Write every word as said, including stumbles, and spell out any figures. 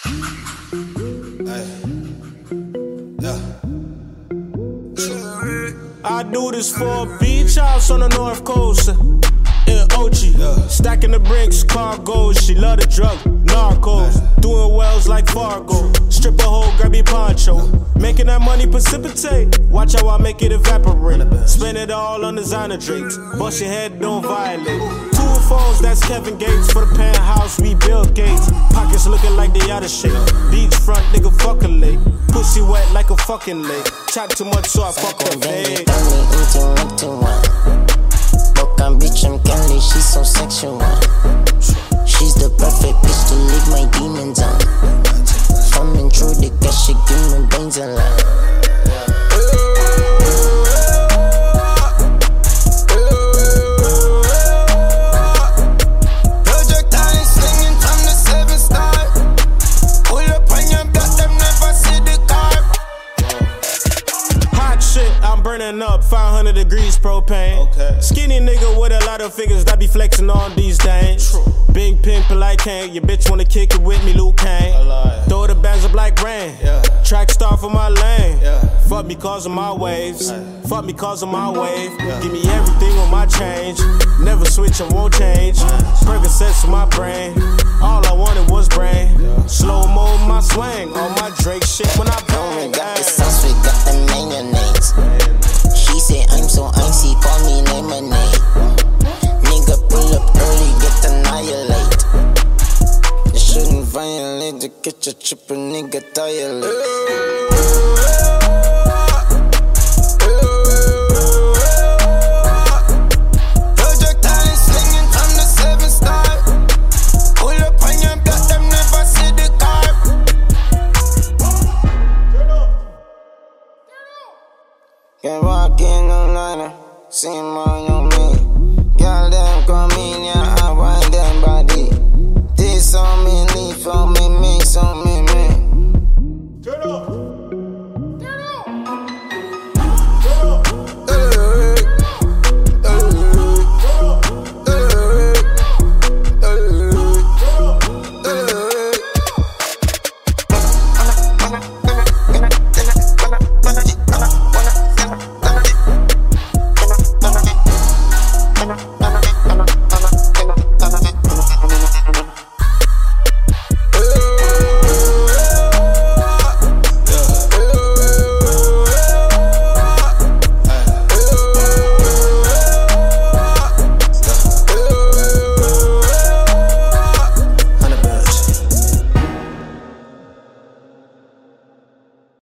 I do this for a beach house on the north coast. In Ochi, yeah. Stacking the bricks, cargoes. She love the drug, narcos. Doing wells like Fargo. Strip a hole, grab your poncho. Making that money precipitate. Watch how I make it evaporate. Spend it all on designer drinks. Bust your head, don't violate. Two phones, that's Kevin Gates. For the penthouse, we Bill Gates. Pockets looking like they out of shape. Beachfront, nigga, fuck a lake. Pussy wet like a fucking lake. Chat too much, so I fuck her vague. Broken bitch, I'm Kelly, she's so sexual. She's the perfect bitch to leave my demons on. Coming through the cash, she give me brains a lot. Project time slinging from the seven star. Pull up on your block, them never see the car. Hot shit, I'm burning up, five hundred degrees propane. Okay. Skinny nigga with a lot of figures that be flexing on these things. True. Big pimpin' like Kane, your bitch wanna kick it with me, Luke Kane. Throw the bands up like rain. Yeah. Track star for my lane. Yeah. Fuck me cause of my waves. Aye. Fuck me cause of my wave. Yeah. Give me everything on my change. Never switch, I won't change. Percocets in my brain. All I wanted was brain. Yeah. Slow mo my swing. On my Drake shit when I bang. We got the sauce, we got the mayonnaise. She say I'm so icy, call me lemonade. Nigga pull up early, get annihilate. You shouldn't violate to get your triple nigga dialect. Project time slinging from the seven star. Pull up on your block, them never see the car. Can't walk in no liner, same on on me. Girl, them come in, yeah, I want them body. This on me, leave for me.